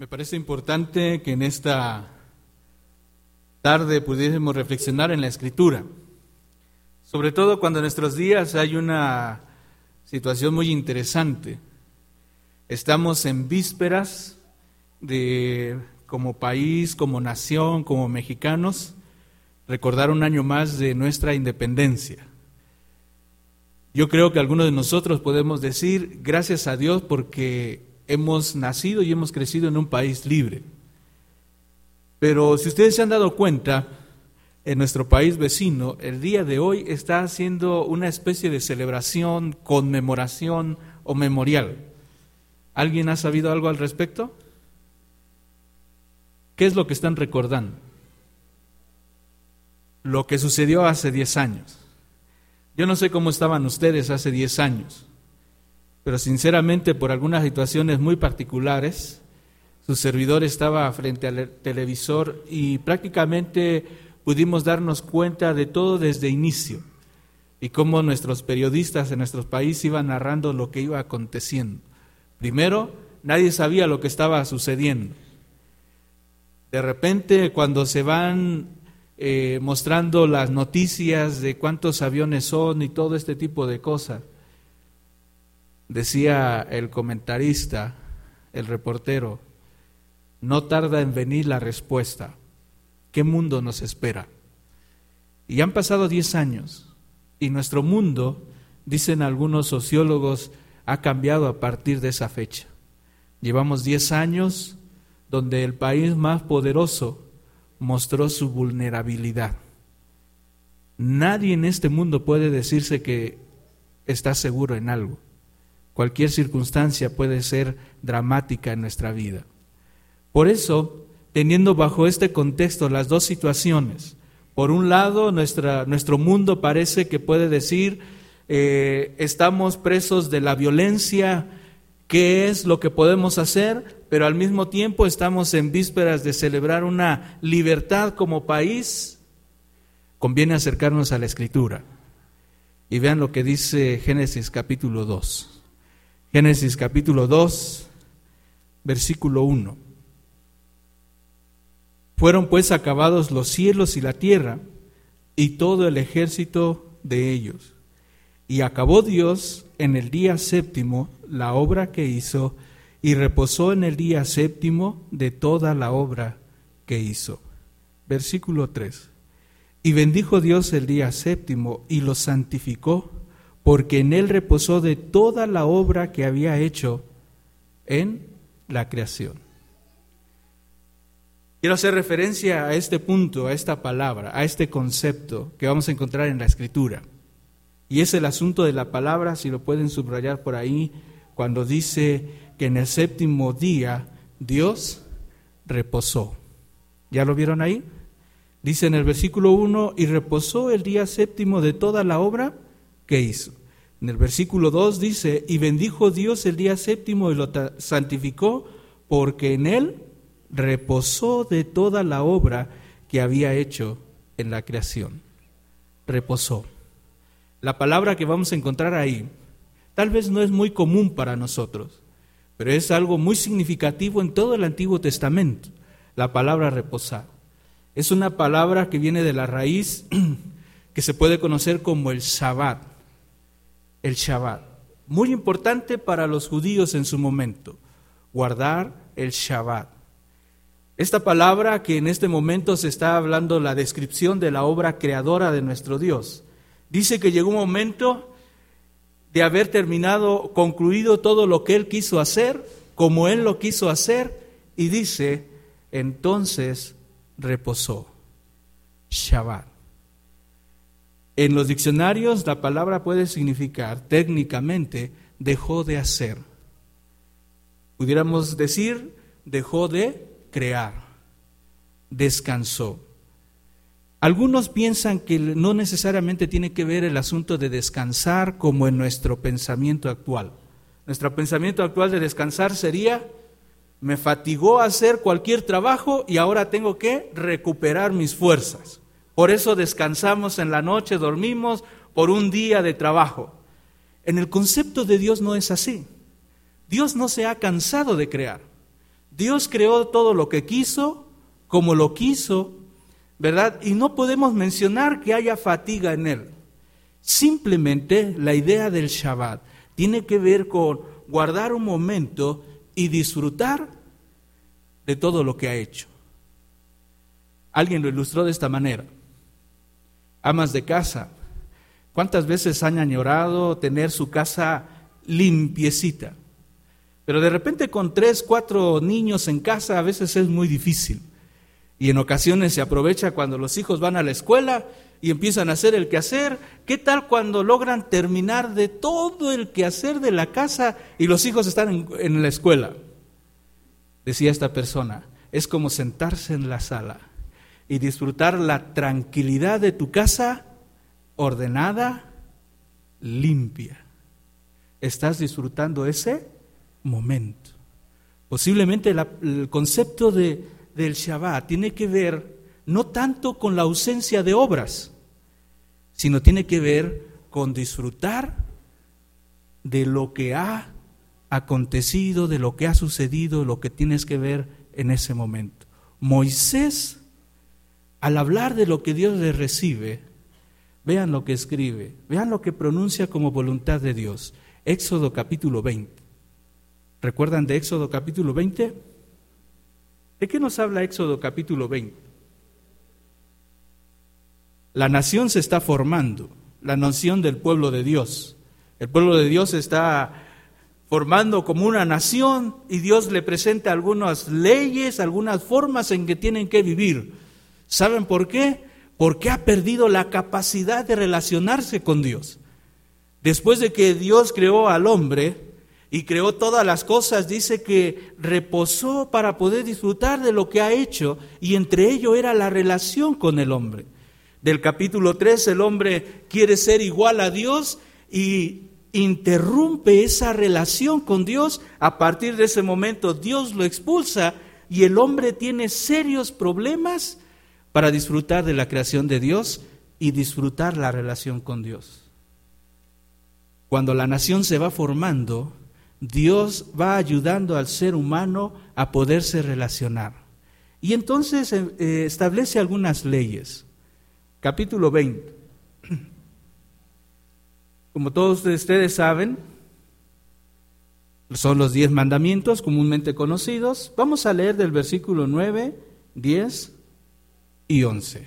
Me parece importante que en esta tarde pudiésemos reflexionar en la Escritura, sobre todo cuando en nuestros días hay una situación muy interesante. Estamos en vísperas de, como país, como nación, como mexicanos, recordar un año más de nuestra independencia. Yo creo que algunos de nosotros podemos decir gracias a Dios porque hemos nacido y hemos crecido en un país libre. Pero si ustedes se han dado cuenta, en nuestro país vecino, el día de hoy está haciendo una especie de celebración, conmemoración o memorial. ¿Alguien ha sabido algo al respecto? ¿Qué es lo que están recordando? Lo que sucedió hace 10 años. Yo no sé cómo estaban ustedes hace 10 años, pero sinceramente por algunas situaciones muy particulares, su servidor estaba frente al televisor y prácticamente pudimos darnos cuenta de todo desde inicio y cómo nuestros periodistas en nuestro país iban narrando lo que iba aconteciendo. Primero, nadie sabía lo que estaba sucediendo. De repente, cuando se van mostrando las noticias de cuántos aviones son y todo este tipo de cosas, decía el comentarista, el reportero, no tarda en venir la respuesta. ¿Qué mundo nos espera? Y han pasado 10 años y nuestro mundo, dicen algunos sociólogos, ha cambiado a partir de esa fecha. Llevamos 10 años donde el país más poderoso mostró su vulnerabilidad. Nadie en este mundo puede decirse que está seguro en algo. Cualquier circunstancia puede ser dramática en nuestra vida. Por eso, teniendo bajo este contexto las dos situaciones, por un lado nuestro mundo parece que puede decir estamos presos de la violencia, ¿qué es lo que podemos hacer? Pero al mismo tiempo estamos en vísperas de celebrar una libertad como país. Conviene acercarnos a la Escritura y vean lo que dice Génesis capítulo 2. Génesis capítulo 2, versículo 1. Fueron pues acabados los cielos y la tierra y todo el ejército de ellos. Y acabó Dios en el día séptimo la obra que hizo y reposó en el día séptimo de toda la obra que hizo. Versículo 3. Y bendijo Dios el día séptimo y lo santificó, porque en él reposó de toda la obra que había hecho en la creación. Quiero hacer referencia a este punto, a esta palabra, a este concepto que vamos a encontrar en la Escritura. Y es el asunto de la palabra, si lo pueden subrayar por ahí, cuando dice que en el séptimo día Dios reposó. ¿Ya lo vieron ahí? Dice en el versículo 1, y reposó el día séptimo de toda la obra que hizo. En el versículo 2 dice, y bendijo Dios el día séptimo y lo santificó, porque en él reposó de toda la obra que había hecho en la creación. Reposó. La palabra que vamos a encontrar ahí, tal vez no es muy común para nosotros, pero es algo muy significativo en todo el Antiguo Testamento, la palabra reposar. Es una palabra que viene de la raíz que se puede conocer como el Shabbat. El Shabbat, muy importante para los judíos en su momento, guardar el Shabbat. Esta palabra que en este momento se está hablando la descripción de la obra creadora de nuestro Dios, dice que llegó un momento de haber terminado, concluido todo lo que Él quiso hacer, como Él lo quiso hacer, y dice, entonces reposó. Shabbat. En los diccionarios la palabra puede significar técnicamente dejó de hacer. Pudiéramos decir dejó de crear, descansó. Algunos piensan que no necesariamente tiene que ver el asunto de descansar como en nuestro pensamiento actual. Nuestro pensamiento actual de descansar sería, me fatigó hacer cualquier trabajo y ahora tengo que recuperar mis fuerzas. Por eso descansamos en la noche, dormimos por un día de trabajo. En el concepto de Dios no es así. Dios no se ha cansado de crear. Dios creó todo lo que quiso, como lo quiso, ¿verdad? Y no podemos mencionar que haya fatiga en él. Simplemente la idea del Shabbat tiene que ver con guardar un momento y disfrutar de todo lo que ha hecho. Alguien lo ilustró de esta manera. Amas de casa, ¿cuántas veces han añorado tener su casa limpiecita? Pero de repente con 3, 4 niños en casa a veces es muy difícil. Y en ocasiones se aprovecha cuando los hijos van a la escuela y empiezan a hacer el quehacer. ¿Qué tal cuando logran terminar de todo el quehacer de la casa y los hijos están en la escuela? Decía esta persona, es como sentarse en la sala y disfrutar la tranquilidad de tu casa ordenada, limpia. Estás disfrutando ese momento. Posiblemente el concepto del Shabbat tiene que ver no tanto con la ausencia de obras, sino tiene que ver con disfrutar de lo que ha acontecido, de lo que ha sucedido, lo que tienes que ver en ese momento. Moisés, al hablar de lo que Dios le recibe, vean lo que escribe, vean lo que pronuncia como voluntad de Dios. Éxodo capítulo 20. ¿Recuerdan de Éxodo capítulo 20? ¿De qué nos habla Éxodo capítulo 20? La nación se está formando, la nación del pueblo de Dios. El pueblo de Dios se está formando como una nación y Dios le presenta algunas leyes, algunas formas en que tienen que vivir. ¿Saben por qué? Porque ha perdido la capacidad de relacionarse con Dios. Después de que Dios creó al hombre y creó todas las cosas, dice que reposó para poder disfrutar de lo que ha hecho, y entre ello era la relación con el hombre. Del capítulo 3, el hombre quiere ser igual a Dios y interrumpe esa relación con Dios. A partir de ese momento Dios lo expulsa y el hombre tiene serios problemas para disfrutar de la creación de Dios y disfrutar la relación con Dios. Cuando la nación se va formando, Dios va ayudando al ser humano a poderse relacionar. Y entonces establece algunas leyes. Capítulo 20. Como todos ustedes saben, son los 10 mandamientos comúnmente conocidos. Vamos a leer del versículo 9, 10 y 11.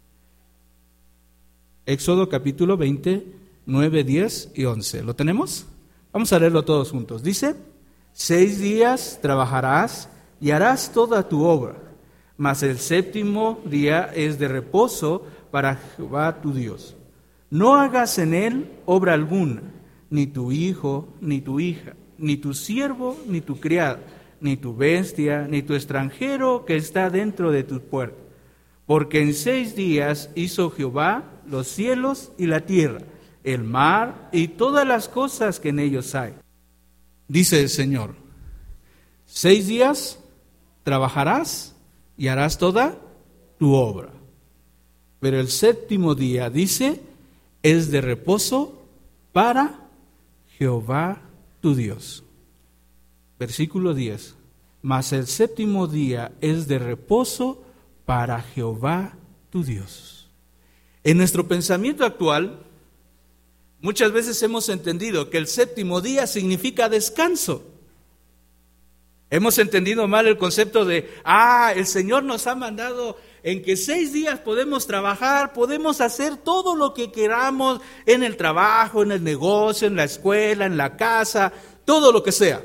Éxodo capítulo 20, 9, 10 y 11. ¿Lo tenemos? Vamos a leerlo todos juntos. Dice: 6 días trabajarás y harás toda tu obra, mas el 7º día es de reposo para Jehová tu Dios. No hagas en él obra alguna, ni tu hijo, ni tu hija, ni tu siervo, ni tu criado, ni tu bestia, ni tu extranjero que está dentro de tu puerta. Porque en 6 días hizo Jehová los cielos y la tierra, el mar y todas las cosas que en ellos hay. Dice el Señor: 6 días trabajarás y harás toda tu obra. Pero el 7º día, dice, es de reposo para Jehová tu Dios. Versículo 10. Mas el 7º día es de reposo para Jehová tu Dios. En nuestro pensamiento actual, muchas veces hemos entendido que el 7º día significa descanso. Hemos entendido mal el concepto de, el Señor nos ha mandado en que 6 días podemos trabajar, podemos hacer todo lo que queramos en el trabajo, en el negocio, en la escuela, en la casa, todo lo que sea.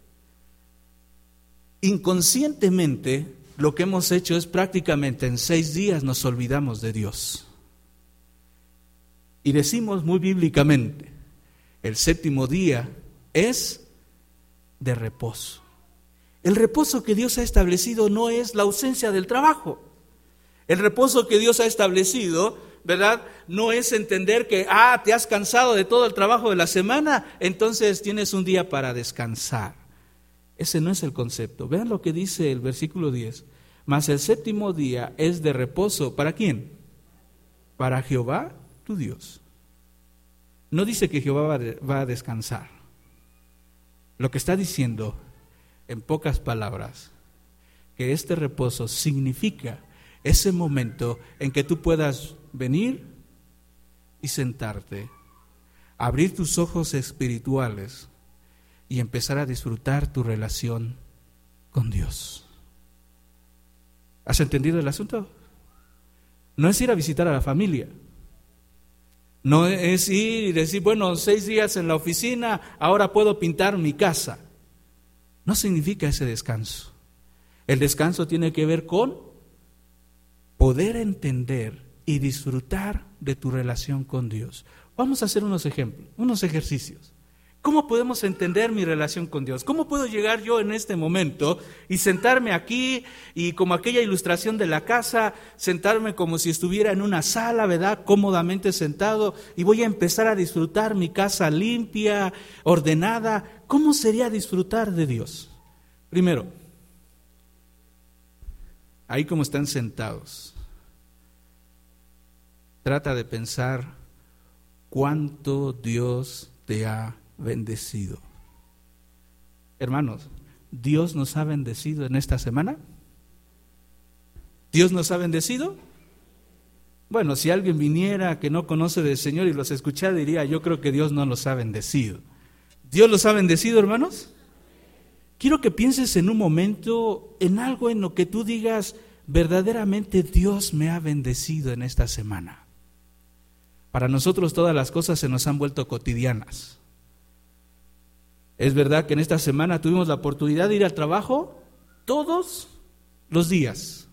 Inconscientemente, lo que hemos hecho es prácticamente en 6 días nos olvidamos de Dios. Y decimos muy bíblicamente, el 7º día es de reposo. El reposo que Dios ha establecido no es la ausencia del trabajo. El reposo que Dios ha establecido, ¿verdad?, no es entender que, te has cansado de todo el trabajo de la semana, entonces tienes un día para descansar. Ese no es el concepto. Vean lo que dice el versículo 10. Mas el 7º día es de reposo, ¿para quién? Para Jehová tu Dios. No dice que Jehová va a descansar. Lo que está diciendo, en pocas palabras, que este reposo significa ese momento en que tú puedas venir y sentarte, abrir tus ojos espirituales y empezar a disfrutar tu relación con Dios. ¿Has entendido el asunto? No es ir a visitar a la familia. No es ir y decir, bueno, 6 días en la oficina, ahora puedo pintar mi casa. No significa ese descanso. El descanso tiene que ver con poder entender y disfrutar de tu relación con Dios. Vamos a hacer unos ejemplos, unos ejercicios. ¿Cómo podemos entender mi relación con Dios? ¿Cómo puedo llegar yo en este momento y sentarme aquí y como aquella ilustración de la casa, sentarme como si estuviera en una sala, ¿verdad? Cómodamente sentado, y voy a empezar a disfrutar mi casa limpia, ordenada. ¿Cómo sería disfrutar de Dios? Primero, ahí como están sentados, trata de pensar cuánto Dios te ha bendecido. Hermanos, ¿Dios nos ha bendecido en esta semana? ¿Dios nos ha bendecido? Bueno, si alguien viniera que no conoce del Señor y los escuchara, diría, yo creo que Dios no los ha bendecido. ¿Dios los ha bendecido, hermanos? Quiero que pienses en un momento en algo en lo que tú digas, verdaderamente Dios me ha bendecido en esta semana. Para nosotros todas las cosas se nos han vuelto cotidianas. Es verdad que en esta semana tuvimos la oportunidad de ir al trabajo todos los días.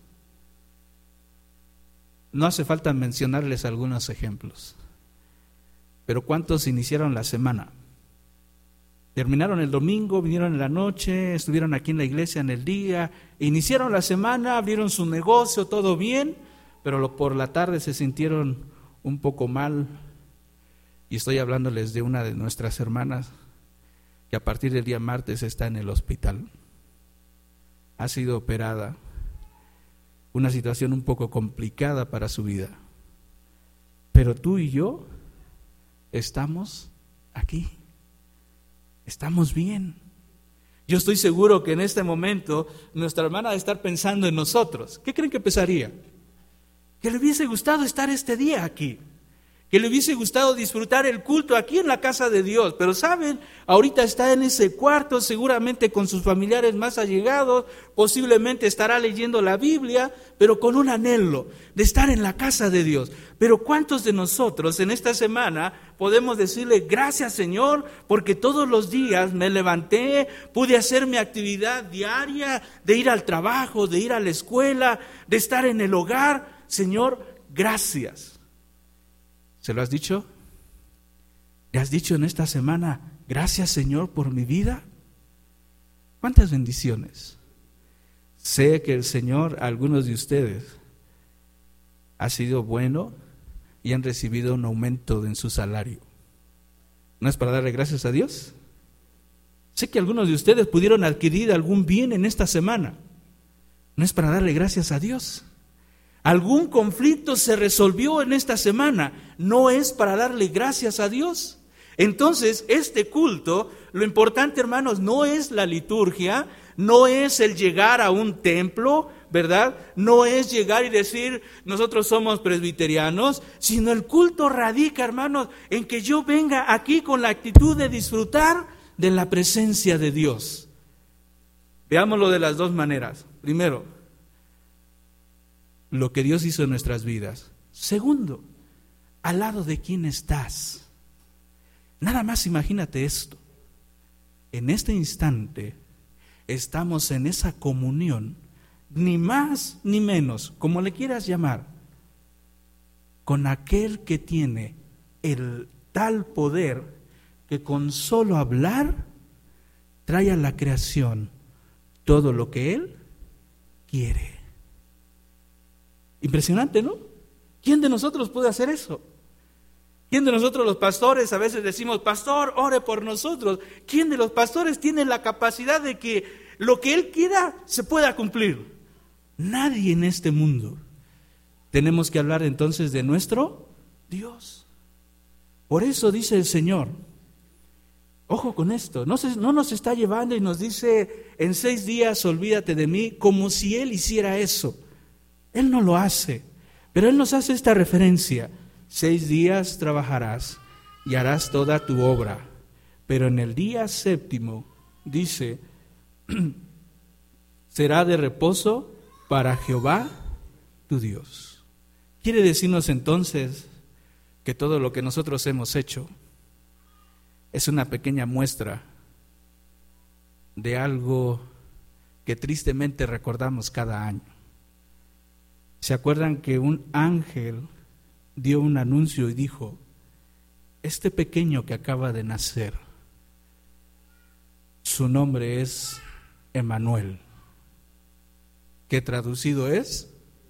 No hace falta mencionarles algunos ejemplos. Pero ¿cuántos iniciaron la semana? Terminaron el domingo, vinieron en la noche, estuvieron aquí en la iglesia en el día, iniciaron la semana, abrieron su negocio, todo bien, pero por la tarde se sintieron un poco mal. Y estoy hablándoles de una de nuestras hermanas que a partir del día martes está en el hospital. Ha sido operada. Una situación un poco complicada para su vida. Pero tú y yo estamos aquí. Estamos bien. Yo estoy seguro que en este momento nuestra hermana debe estar pensando en nosotros. ¿Qué creen que pensaría? Que le hubiese gustado estar este día aquí. Que le hubiese gustado disfrutar el culto aquí en la casa de Dios. Pero saben, ahorita está en ese cuarto, seguramente con sus familiares más allegados, posiblemente estará leyendo la Biblia, pero con un anhelo de estar en la casa de Dios. Pero ¿cuántos de nosotros en esta semana podemos decirle gracias, Señor, porque todos los días me levanté, pude hacer mi actividad diaria, de ir al trabajo, de ir a la escuela, de estar en el hogar? Señor, gracias. ¿Se lo has dicho? ¿Le has dicho en esta semana, gracias Señor por mi vida? ¿Cuántas bendiciones? Sé que el Señor, algunos de ustedes, ha sido bueno y han recibido un aumento en su salario. ¿No es para darle gracias a Dios? Sé que algunos de ustedes pudieron adquirir algún bien en esta semana. ¿No es para darle gracias a Dios? ¿Algún conflicto se resolvió en esta semana? ¿No es para darle gracias a Dios? Entonces, este culto, lo importante, hermanos, no es la liturgia, no es el llegar a un templo, ¿verdad? No es llegar y decir, nosotros somos presbiterianos, sino el culto radica, hermanos, en que yo venga aquí con la actitud de disfrutar de la presencia de Dios. Veámoslo de las dos maneras. Primero, lo que Dios hizo en nuestras vidas. Segundo, al lado de quién estás. Nada más imagínate esto. En este instante estamos en esa comunión, ni más ni menos, como le quieras llamar, con aquel que tiene el tal poder que con solo hablar trae a la creación todo lo que Él quiere. Impresionante, ¿no? ¿Quién de nosotros puede hacer eso? ¿Quién de nosotros los pastores a veces decimos, pastor, ore por nosotros? ¿Quién de los pastores tiene la capacidad de que lo que Él quiera se pueda cumplir? Nadie en este mundo. Tenemos que hablar entonces de nuestro Dios. Por eso dice el Señor, Ojo con esto, no nos está llevando y nos dice, en 6 días olvídate de mí, como si Él hiciera eso. Él no lo hace, pero Él nos hace esta referencia: 6 días trabajarás y harás toda tu obra, pero en el día 7, dice, será de reposo para Jehová tu Dios. Quiere decirnos entonces que todo lo que nosotros hemos hecho es una pequeña muestra de algo que tristemente recordamos cada año. ¿Se acuerdan que un ángel dio un anuncio y dijo: este pequeño que acaba de nacer, su nombre es Emmanuel, que traducido es?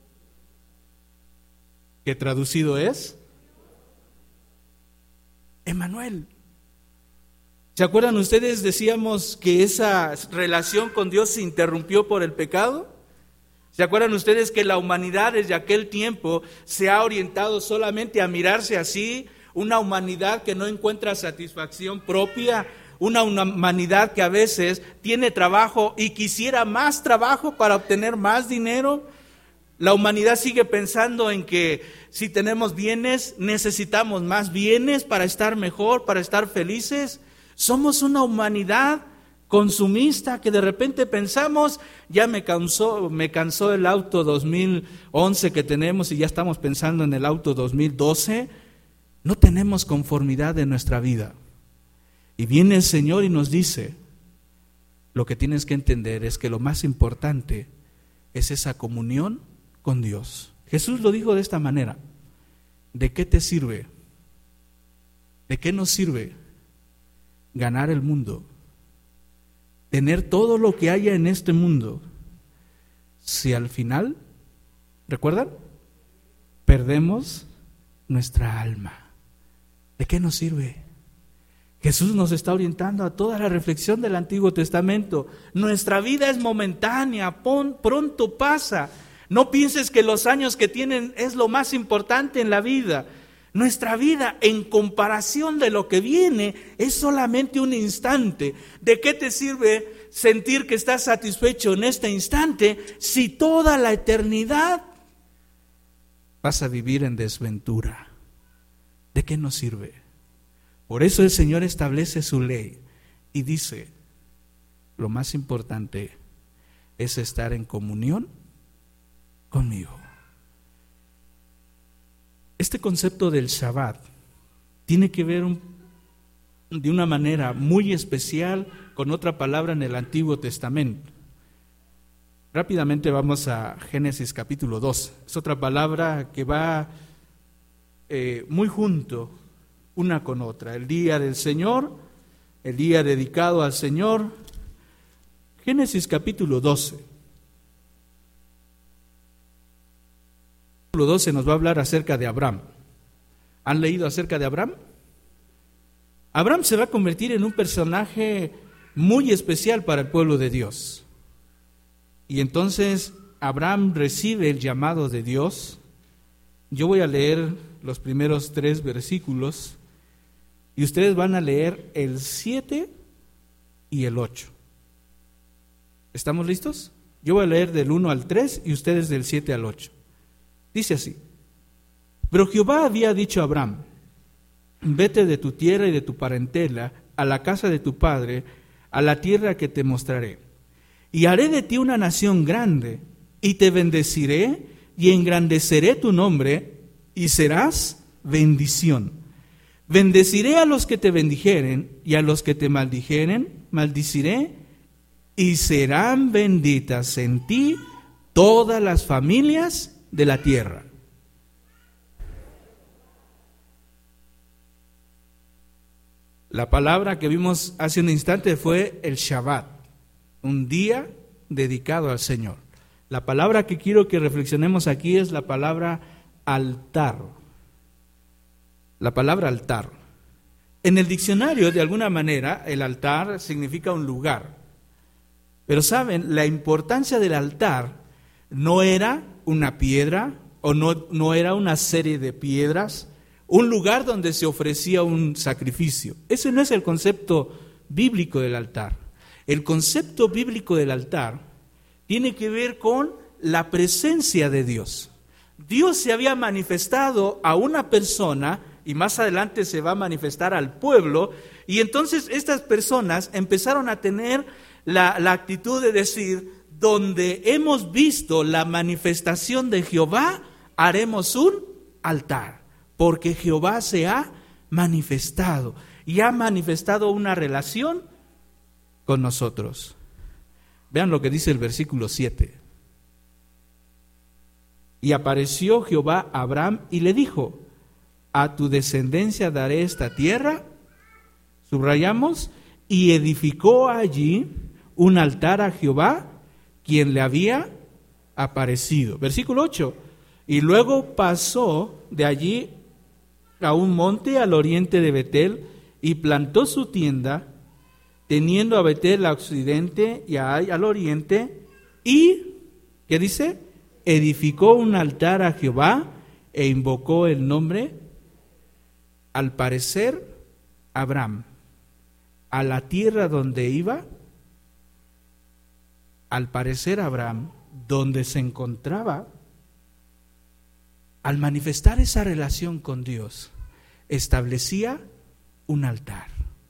Emmanuel. ¿Se acuerdan ustedes? Decíamos que esa relación con Dios se interrumpió por el pecado. ¿Se acuerdan ustedes que la humanidad desde aquel tiempo se ha orientado solamente a mirarse así? Una humanidad que no encuentra satisfacción propia, una humanidad que a veces tiene trabajo y quisiera más trabajo para obtener más dinero. La humanidad sigue pensando en que si tenemos bienes, necesitamos más bienes para estar mejor, para estar felices. Somos una humanidad consumista que de repente pensamos, ya me cansó el auto 2011 que tenemos y ya estamos pensando en el auto 2012. No tenemos conformidad en nuestra vida. Y viene el Señor y nos dice, lo que tienes que entender es que lo más importante es esa comunión con Dios. Jesús lo dijo de esta manera: ¿de qué te sirve? ¿De qué nos sirve ganar el mundo, tener todo lo que haya en este mundo, si al final, ¿recuerdan?, perdemos nuestra alma? ¿De qué nos sirve? Jesús nos está orientando a toda la reflexión del Antiguo Testamento. Nuestra vida es momentánea, pronto pasa. No pienses que los años que tienen es lo más importante en la vida. Nuestra vida, en comparación de lo que viene, es solamente un instante. ¿De qué te sirve sentir que estás satisfecho en este instante si toda la eternidad vas a vivir en desventura? ¿De qué nos sirve? Por eso el Señor establece su ley y dice, lo más importante es estar en comunión conmigo. Este concepto del Shabbat tiene que ver de una manera muy especial con otra palabra en el Antiguo Testamento. Rápidamente vamos a Génesis capítulo 2. Es otra palabra que va muy junto una con otra. El día del Señor, el día dedicado al Señor. Génesis capítulo 12. Capítulo 12 nos va a hablar acerca de Abraham. ¿Han leído acerca de Abraham? Abraham se va a convertir en un personaje muy especial para el pueblo de Dios. Y entonces Abraham recibe el llamado de Dios. Yo voy a leer los primeros 3 versículos y ustedes van a leer el 7 y el 8. ¿Estamos listos? Yo voy a leer del 1 al 3 y ustedes del 7 al 8. Dice así: pero Jehová había dicho a Abraham, vete de tu tierra y de tu parentela a la casa de tu padre, a la tierra que te mostraré. Y haré de ti una nación grande, y te bendeciré, y engrandeceré tu nombre, y serás bendición. Bendeciré a los que te bendijeren, y a los que te maldijeren, maldiciré, y serán benditas en ti todas las familias de la tierra. La palabra que vimos hace un instante fue el Shabbat, un día dedicado al Señor. La palabra que quiero que reflexionemos aquí es la palabra altar. La palabra altar. En el diccionario, de alguna manera, el altar significa un lugar. Pero saben, la importancia del altar no era una piedra o no era una serie de piedras, un lugar donde se ofrecía un sacrificio. Ese no es el concepto bíblico del altar. El concepto bíblico del altar tiene que ver con la presencia de Dios. Dios se había manifestado a una persona y más adelante se va a manifestar al pueblo, y entonces estas personas empezaron a tener la actitud de decir: donde hemos visto la manifestación de Jehová, haremos un altar, porque Jehová se ha manifestado y ha manifestado una relación con nosotros. Vean lo que dice el versículo 7. Y apareció Jehová a Abraham y le dijo: a tu descendencia daré esta tierra. Subrayamos: y edificó allí un altar a Jehová, quien le había aparecido. Versículo 8. Y luego pasó de allí a un monte al oriente de Betel y plantó su tienda, teniendo a Betel al occidente y a Ai al oriente, y, ¿qué dice? Edificó un altar a Jehová e invocó el nombre. Al parecer, Abraham, a la tierra donde iba, al parecer Abraham, donde se encontraba, al manifestar esa relación con Dios, establecía un altar.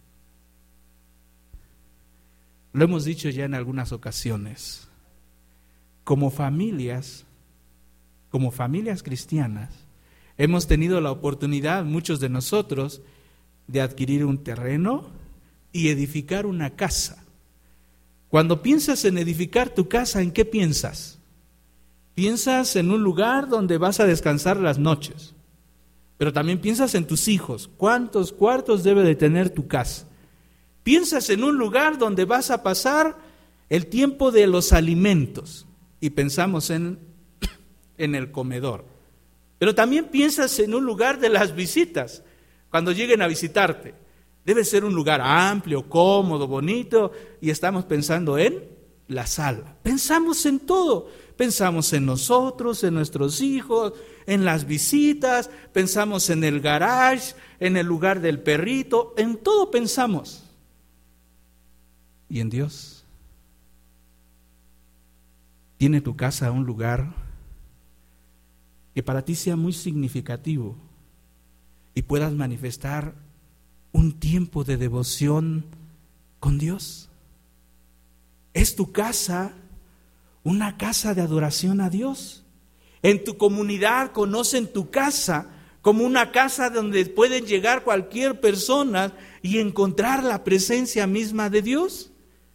Lo hemos dicho ya en algunas ocasiones. Como familias cristianas, hemos tenido la oportunidad, muchos de nosotros, de adquirir un terreno y edificar una casa. Cuando piensas en edificar tu casa, ¿en qué piensas? Piensas en un lugar donde vas a descansar las noches, pero también piensas en tus hijos. ¿Cuántos cuartos debe de tener tu casa? Piensas en un lugar donde vas a pasar el tiempo de los alimentos, y pensamos en el comedor. Pero también piensas en un lugar de las visitas, cuando lleguen a visitarte. Debe ser un lugar amplio, cómodo, bonito, y estamos pensando en la sala. Pensamos en todo. Pensamos en nosotros, en nuestros hijos, en las visitas, pensamos en el garage, en el lugar del perrito, en todo pensamos. ¿Y en Dios? ¿Tiene tu casa un lugar que para ti sea muy significativo y puedas manifestar un tiempo de devoción con Dios? ¿Es tu casa una casa de adoración a Dios? En tu comunidad conocen tu casa como una casa donde pueden llegar cualquier persona y encontrar la presencia misma de Dios.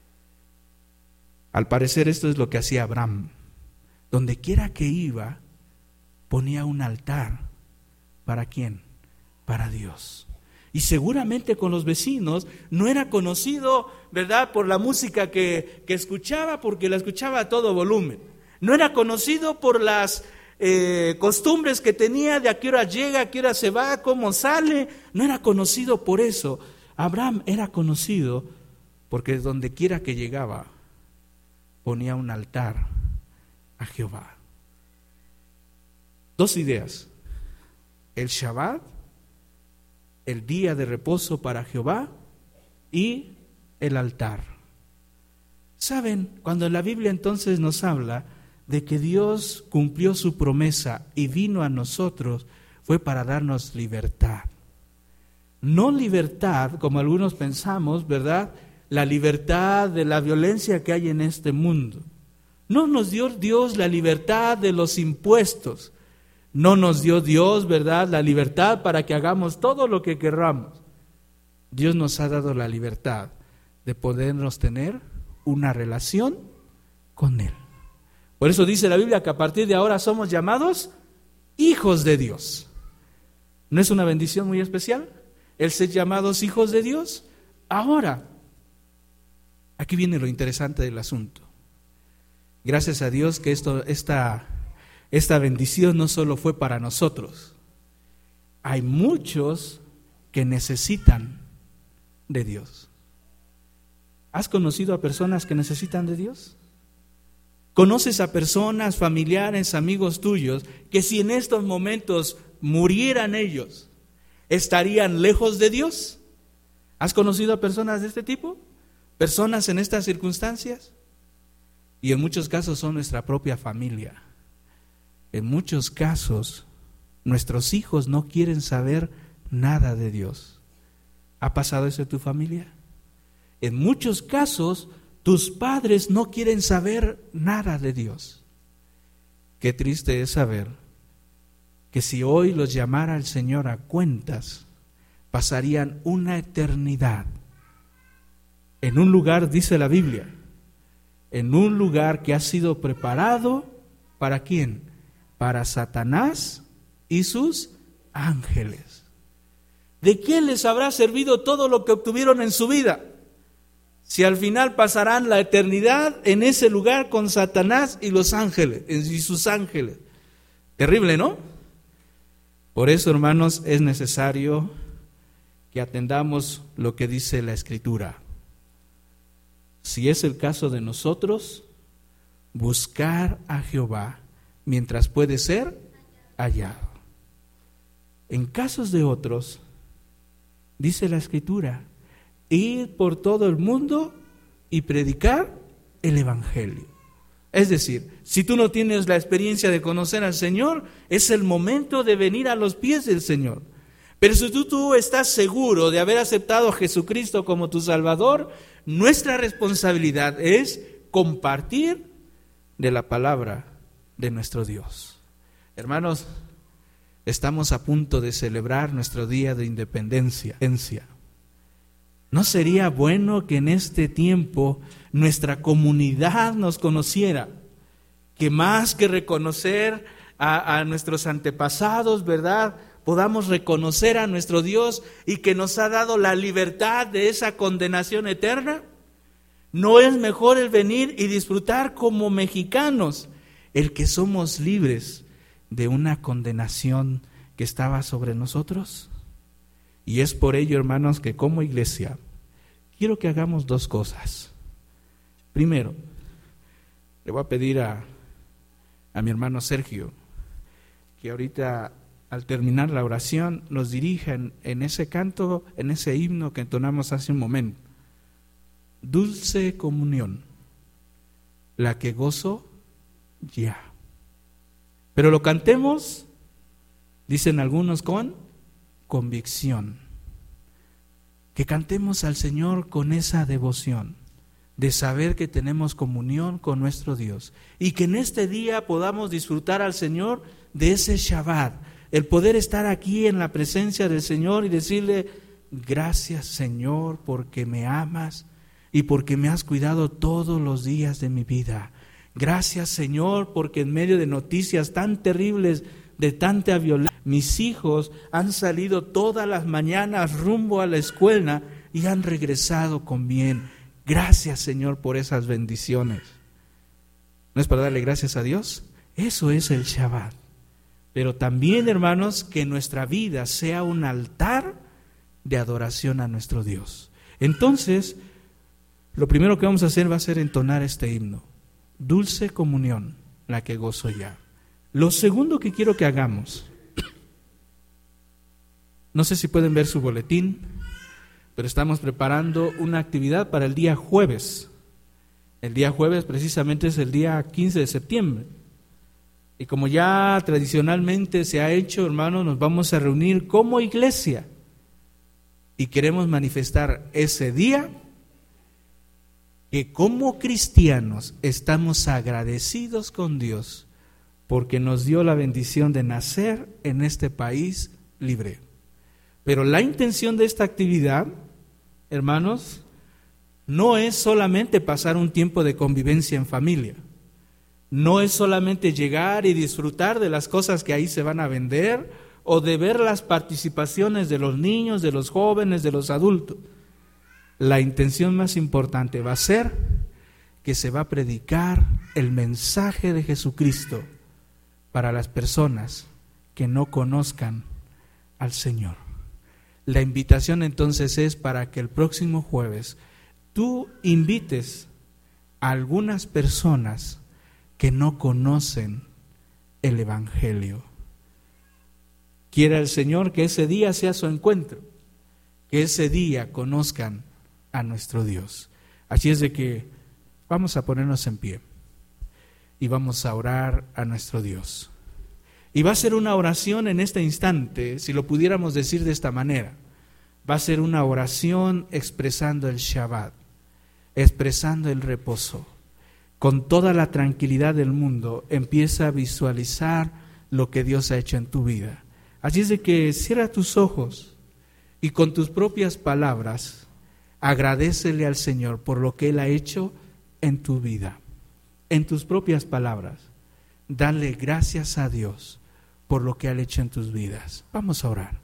Al parecer esto es lo que hacía Abraham. Donde quiera que iba, ponía un altar. ¿Para quién? Para Dios. Y seguramente con los vecinos no era conocido, ¿verdad?, por la música que escuchaba, porque la escuchaba a todo volumen. No era conocido por las costumbres que tenía, de a qué hora llega, a qué hora se va, cómo sale. No era conocido por eso. Abraham era conocido porque donde quiera que llegaba, ponía un altar a Jehová. Dos ideas: el Shabbat, el día de reposo para Jehová, y el altar. ¿Saben? Cuando la Biblia entonces nos habla de que Dios cumplió su promesa y vino a nosotros, fue para darnos libertad. No libertad, como algunos pensamos, ¿verdad?, la libertad de la violencia que hay en este mundo. No nos dio Dios la libertad de los impuestos. No nos dio Dios, ¿verdad?, la libertad para que hagamos todo lo que querramos. Dios nos ha dado la libertad de podernos tener una relación con Él. Por eso dice la Biblia que a partir de ahora somos llamados hijos de Dios. ¿No es una bendición muy especial el ser llamados hijos de Dios? Ahora, aquí viene lo interesante del asunto. Gracias a Dios que esta bendición no solo fue para nosotros. Hay muchos que necesitan de Dios. ¿Has conocido a personas que necesitan de Dios? ¿Conoces a personas, familiares, amigos tuyos, que si en estos momentos murieran ellos, estarían lejos de Dios? ¿Has conocido a personas de este tipo? ¿Personas en estas circunstancias? Y en muchos casos son nuestra propia familia. En muchos casos, nuestros hijos no quieren saber nada de Dios. ¿Ha pasado eso en tu familia? En muchos casos, tus padres no quieren saber nada de Dios. Qué triste es saber que si hoy los llamara el Señor a cuentas, pasarían una eternidad en un lugar, dice la Biblia, en un lugar que ha sido preparado, ¿para quién? Para Satanás y sus ángeles. ¿De qué les habrá servido todo lo que obtuvieron en su vida? Si al final pasarán la eternidad en ese lugar con Satanás y los ángeles, y sus ángeles. Terrible, ¿no? Por eso, hermanos, es necesario que atendamos lo que dice la Escritura. Si es el caso de nosotros, buscar a Jehová mientras puede ser hallado. En casos de otros, dice la Escritura, ir por todo el mundo y predicar el Evangelio. Es decir, si tú no tienes la experiencia de conocer al Señor, es el momento de venir a los pies del Señor. Pero si tú estás seguro de haber aceptado a Jesucristo como tu Salvador, nuestra responsabilidad es compartir de la palabra de nuestro Dios. Hermanos, estamos a punto de celebrar nuestro día de independencia. ¿No sería bueno que en este tiempo nuestra comunidad nos conociera? Que más que reconocer a nuestros antepasados, ¿verdad?, podamos reconocer a nuestro Dios y que nos ha dado la libertad de esa condenación eterna. ¿No es mejor el venir y disfrutar como mexicanos el que somos libres de una condenación que estaba sobre nosotros? Y es por ello, hermanos, que como iglesia quiero que hagamos dos cosas. Primero, le voy a pedir a mi hermano Sergio que ahorita, al terminar la oración, nos dirija en ese canto, en ese himno que entonamos hace un momento. Dulce comunión, la que gozo ya. Pero lo cantemos, dicen algunos, con convicción. Que cantemos al Señor con esa devoción de saber que tenemos comunión con nuestro Dios y que en este día podamos disfrutar al Señor de ese Shabbat, el poder estar aquí en la presencia del Señor y decirle: gracias, Señor, porque me amas y porque me has cuidado todos los días de mi vida. Gracias, Señor, porque en medio de noticias tan terribles, de tanta violencia, mis hijos han salido todas las mañanas rumbo a la escuela y han regresado con bien. Gracias, Señor, por esas bendiciones. ¿No es para darle gracias a Dios? Eso es el Shabbat. Pero también, hermanos, que nuestra vida sea un altar de adoración a nuestro Dios. Entonces, lo primero que vamos a hacer va a ser entonar este himno. Dulce comunión, la que gozo ya. Lo segundo que quiero que hagamos, no sé si pueden ver su boletín, pero estamos preparando una actividad para el día jueves. El día jueves precisamente es el día 15 de septiembre. Y como ya tradicionalmente se ha hecho, hermanos, nos vamos a reunir como iglesia y queremos manifestar ese día que como cristianos estamos agradecidos con Dios porque nos dio la bendición de nacer en este país libre. Pero la intención de esta actividad, hermanos, no es solamente pasar un tiempo de convivencia en familia. No es solamente llegar y disfrutar de las cosas que ahí se van a vender o de ver las participaciones de los niños, de los jóvenes, de los adultos. La intención más importante va a ser que se va a predicar el mensaje de Jesucristo para las personas que no conozcan al Señor. La invitación entonces es para que el próximo jueves tú invites a algunas personas que no conocen el Evangelio. Quiera el Señor que ese día sea su encuentro, que ese día conozcan a nuestro Dios. Así es de que vamos a ponernos en pie y vamos a orar a nuestro Dios. Y va a ser una oración en este instante, si lo pudiéramos decir de esta manera, va a ser una oración expresando el Shabbat, expresando el reposo. Con toda la tranquilidad del mundo, empieza a visualizar lo que Dios ha hecho en tu vida. Así es de que cierra tus ojos y con tus propias palabras agradécele al Señor por lo que Él ha hecho en tu vida. En tus propias palabras, dale gracias a Dios por lo que ha hecho en tus vidas. Vamos a orar.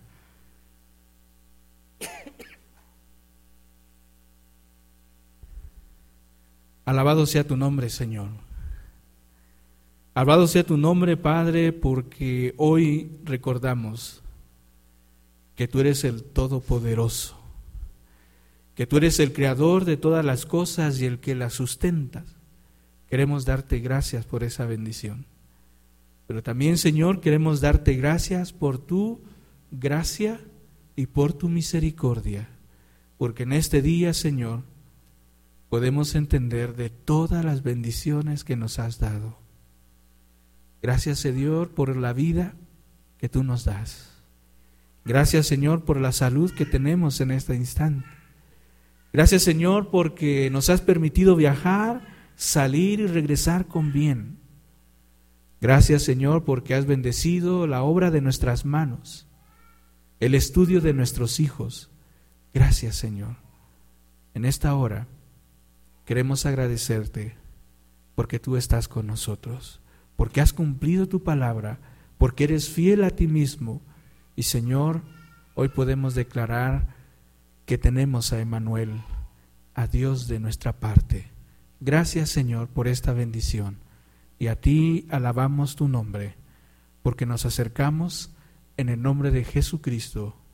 Alabado sea tu nombre, Señor. Alabado sea tu nombre, Padre, porque hoy recordamos que tú eres el Todopoderoso, que tú eres el Creador de todas las cosas y el que las sustentas. Queremos darte gracias por esa bendición. Pero también, Señor, queremos darte gracias por tu gracia y por tu misericordia, porque en este día, Señor, podemos entender de todas las bendiciones que nos has dado. Gracias, Señor, por la vida que tú nos das. Gracias, Señor, por la salud que tenemos en este instante. Gracias, Señor, porque nos has permitido viajar, salir y regresar con bien. Gracias, Señor, porque has bendecido la obra de nuestras manos, el estudio de nuestros hijos. Gracias, Señor. En esta hora queremos agradecerte porque tú estás con nosotros, porque has cumplido tu palabra, porque eres fiel a ti mismo. Y, Señor, hoy podemos declarar que tenemos a Emmanuel, a Dios de nuestra parte. Gracias, Señor, por esta bendición. Y a ti alabamos tu nombre, porque nos acercamos en el nombre de Jesucristo.